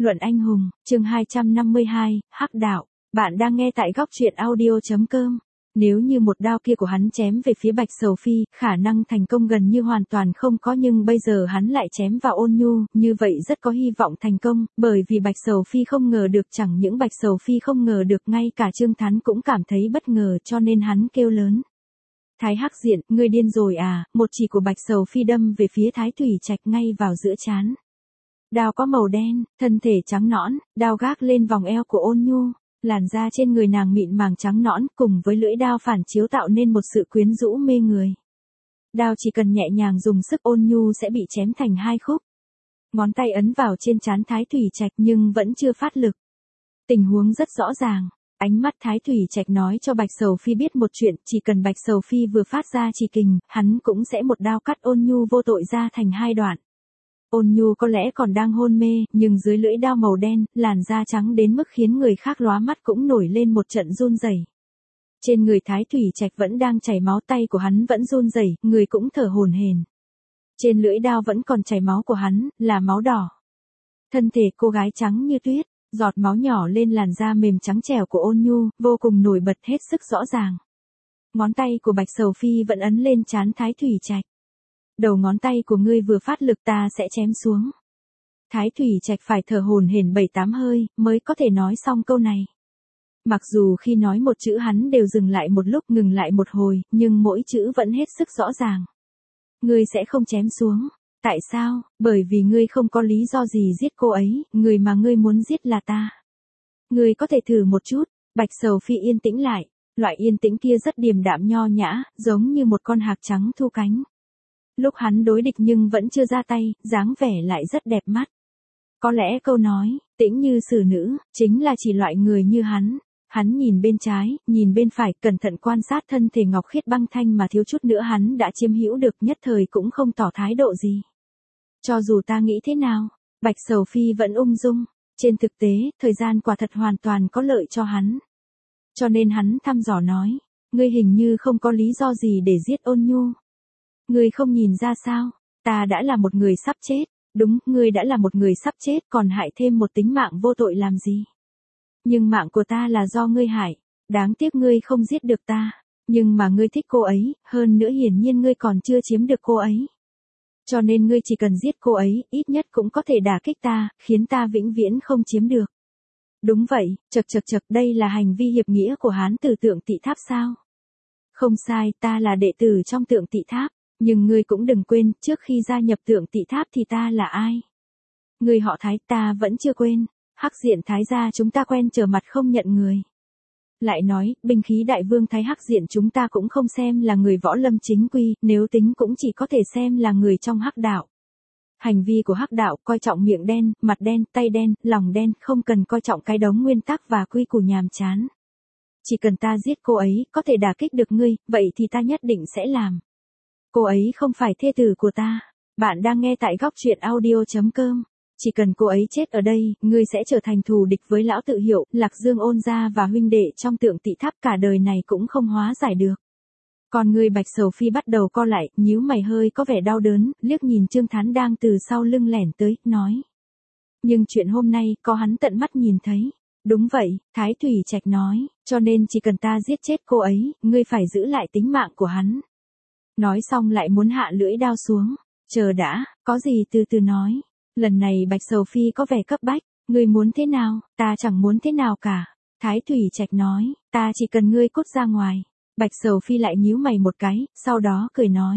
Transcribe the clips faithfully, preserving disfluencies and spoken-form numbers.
Luận anh hùng, chương hai trăm năm mươi hai, Hắc đạo. Bạn đang nghe tại góc truyện audio chấm com. Nếu như một đao kia của hắn chém về phía Bạch Sầu Phi, khả năng thành công gần như hoàn toàn không có, nhưng bây giờ hắn lại chém vào Ôn Nhu, như vậy rất có hy vọng thành công, bởi vì Bạch Sầu Phi không ngờ được, chẳng những Bạch Sầu Phi không ngờ được, ngay cả Trương Thắn cũng cảm thấy bất ngờ, cho nên hắn kêu lớn. Thái Hắc Diện, ngươi điên rồi à? Một chỉ của Bạch Sầu Phi đâm về phía Thái Thủy Trạch ngay vào giữa trán. Đao có màu đen, thân thể trắng nõn, đao gác lên vòng eo của Ôn Nhu, làn da trên người nàng mịn màng trắng nõn, cùng với lưỡi đao phản chiếu tạo nên một sự quyến rũ mê người. Đao chỉ cần nhẹ nhàng dùng sức, Ôn Nhu sẽ bị chém thành hai khúc. Ngón tay ấn vào trên trán Thái Thủy Trạch nhưng vẫn chưa phát lực. Tình huống rất rõ ràng. Ánh mắt Thái Thủy Trạch nói cho Bạch Sầu Phi biết một chuyện, chỉ cần Bạch Sầu Phi vừa phát ra chỉ kình, hắn cũng sẽ một đao cắt Ôn Nhu vô tội ra thành hai đoạn. Ôn Nhu có lẽ còn đang hôn mê, nhưng dưới lưỡi đao màu đen, làn da trắng đến mức khiến người khác lóa mắt cũng nổi lên một trận run rẩy. Trên người Thái Thủy Trạch vẫn đang chảy máu, tay của hắn vẫn run rẩy, người cũng thở hổn hển. Trên lưỡi đao vẫn còn chảy máu của hắn, là máu đỏ. Thân thể cô gái trắng như tuyết, giọt máu nhỏ lên làn da mềm trắng trẻo của Ôn Nhu, vô cùng nổi bật, hết sức rõ ràng. Ngón tay của Bạch Sầu Phi vẫn ấn lên trán Thái Thủy Trạch. Đầu ngón tay của ngươi vừa phát lực, ta sẽ chém xuống. Thái Thủy Trạch phải thở hổn hển bảy tám hơi, mới có thể nói xong câu này. Mặc dù khi nói một chữ hắn đều dừng lại một lúc, ngừng lại một hồi, nhưng mỗi chữ vẫn hết sức rõ ràng. Ngươi sẽ không chém xuống. Tại sao? Bởi vì ngươi không có lý do gì giết cô ấy, người mà ngươi muốn giết là ta. Ngươi có thể thử một chút. Bạch Sầu Phi yên tĩnh lại, loại yên tĩnh kia rất điềm đạm nho nhã, giống như một con hạc trắng thu cánh. Lúc hắn đối địch nhưng vẫn chưa ra tay, dáng vẻ lại rất đẹp mắt. Có lẽ câu nói, tĩnh như xử nữ, chính là chỉ loại người như hắn. Hắn nhìn bên trái, nhìn bên phải, cẩn thận quan sát thân thể ngọc khiết băng thanh mà thiếu chút nữa hắn đã chiếm hữu được, nhất thời cũng không tỏ thái độ gì. Cho dù ta nghĩ thế nào, Bạch Sầu Phi vẫn ung dung. Trên thực tế, thời gian quả thật hoàn toàn có lợi cho hắn. Cho nên hắn thăm dò nói, ngươi hình như không có lý do gì để giết Ôn Nhu. Ngươi không nhìn ra sao, ta đã là một người sắp chết, đúng, ngươi đã là một người sắp chết, còn hại thêm một tính mạng vô tội làm gì? Nhưng mạng của ta là do ngươi hại, đáng tiếc ngươi không giết được ta, nhưng mà ngươi thích cô ấy, hơn nữa hiển nhiên ngươi còn chưa chiếm được cô ấy. Cho nên ngươi chỉ cần giết cô ấy, ít nhất cũng có thể đả kích ta, khiến ta vĩnh viễn không chiếm được. Đúng vậy, chật chật chật, đây là hành vi hiệp nghĩa của Hán tử Tượng Tị Tháp sao? Không sai, ta là đệ tử trong Tượng Tị Tháp. Nhưng ngươi cũng đừng quên, trước khi gia nhập Tượng Tị Tháp thì ta là ai? Ngươi họ Thái, ta vẫn chưa quên. Hắc Diện Thái gia chúng ta quen trở mặt không nhận người. Lại nói, binh khí đại vương Thái Hắc Diện chúng ta cũng không xem là người võ lâm chính quy, nếu tính cũng chỉ có thể xem là người trong hắc đạo. Hành vi của hắc đạo, coi trọng miệng đen, mặt đen, tay đen, lòng đen, không cần coi trọng cái đống nguyên tắc và quy củ nhàm chán. Chỉ cần ta giết cô ấy, có thể đả kích được ngươi, vậy thì ta nhất định sẽ làm. Cô ấy không phải thê tử của ta. Bạn đang nghe tại góc truyện audio chấm com. Chỉ cần cô ấy chết ở đây, ngươi sẽ trở thành thù địch với lão tự Hiệu, Lạc Dương Ôn gia và huynh đệ trong Tượng Tị Tháp, cả đời này cũng không hóa giải được. Còn người Bạch Sầu Phi bắt đầu co lại, nhíu mày hơi có vẻ đau đớn, liếc nhìn Trương Thắn đang từ sau lưng lẻn tới, nói. Nhưng chuyện hôm nay, có hắn tận mắt nhìn thấy. Đúng vậy, Thái Thủy Trạch nói, cho nên chỉ cần ta giết chết cô ấy, ngươi phải giữ lại tính mạng của hắn. Nói xong lại muốn hạ lưỡi đao xuống. Chờ đã, có gì từ từ nói. Lần này Bạch Sầu Phi có vẻ cấp bách. Ngươi muốn thế nào? Ta chẳng muốn thế nào cả. Thái Thủy Trạch nói, ta chỉ cần ngươi cút ra ngoài. Bạch Sầu Phi lại nhíu mày một cái, sau đó cười nói.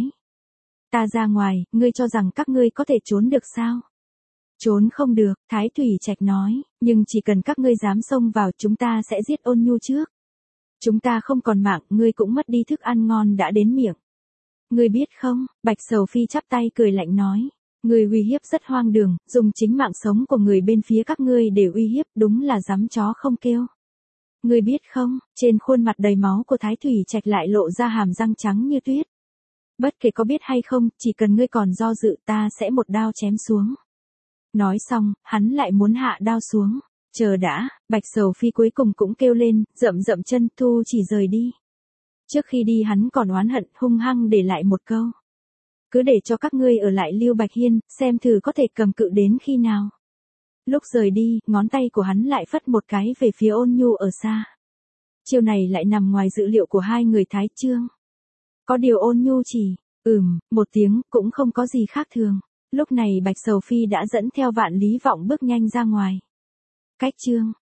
Ta ra ngoài, ngươi cho rằng các ngươi có thể trốn được sao? Trốn không được, Thái Thủy Trạch nói, nhưng chỉ cần các ngươi dám xông vào, chúng ta sẽ giết Ôn Nhu trước. Chúng ta không còn mạng, ngươi cũng mất đi thức ăn ngon đã đến miệng. Ngươi biết không, Bạch Sầu Phi chắp tay cười lạnh nói, ngươi uy hiếp rất hoang đường, dùng chính mạng sống của người bên phía các ngươi để uy hiếp, đúng là dám chó không kêu. Ngươi biết không, trên khuôn mặt đầy máu của Thái Thủy Trạch lại lộ ra hàm răng trắng như tuyết. Bất kể có biết hay không, chỉ cần ngươi còn do dự, ta sẽ một đao chém xuống. Nói xong, hắn lại muốn hạ đao xuống. Chờ đã, Bạch Sầu Phi cuối cùng cũng kêu lên, rậm rậm chân, thu chỉ rời đi. Trước khi đi hắn còn oán hận, hung hăng để lại một câu. Cứ để cho các ngươi ở lại Lưu Bạch Hiên, xem thử có thể cầm cự đến khi nào. Lúc rời đi, ngón tay của hắn lại phất một cái về phía Ôn Nhu ở xa. Chiêu này lại nằm ngoài dự liệu của hai người Thái Trương. Có điều Ôn Nhu chỉ, ừm, một tiếng, cũng không có gì khác thường. Lúc này Bạch Sầu Phi đã dẫn theo Vạn Lý Vọng bước nhanh ra ngoài. Cách chương